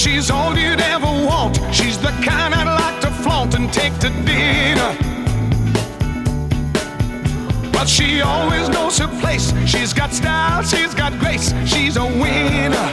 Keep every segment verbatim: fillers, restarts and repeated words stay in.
She's all you'd ever want. She's the kind I'd like to flaunt and take to dinner. But she always knows her place. She's got style, she's got grace. She's a winner.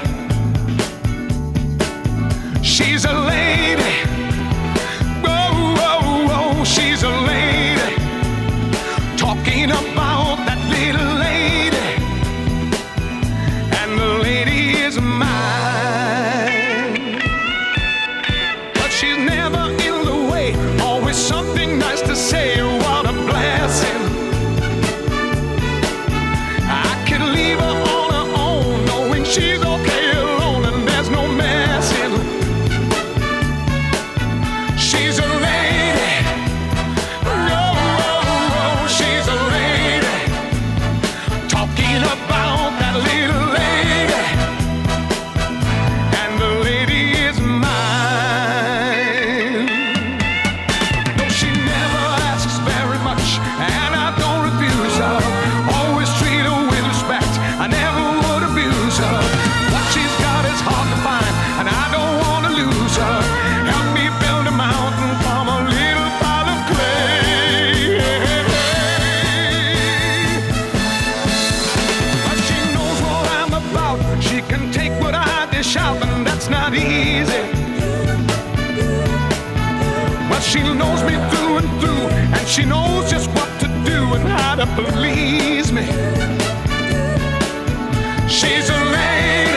She's a lady. Whoa, whoa, whoa. She's a lady. Talking about that little lady. And the lady is mine. But she's never in the way. Always something nice to say. What a blessing. She's okay alone and there's no messing. She's a lady. Oh, oh, oh, she's a lady. Talking about that little lady. And the lady is mine. No, she never asks very much, and I don't refuse her. Always treat her with respect. I never would abuse her. What she's got is hard to find, and I don't want to lose her. Help me build a mountain from a little pile of clay. But she knows what I'm about. She can take what I dish out, and that's not easy. But she knows me through and through, and she knows just what to do and how to please me. She's a lady.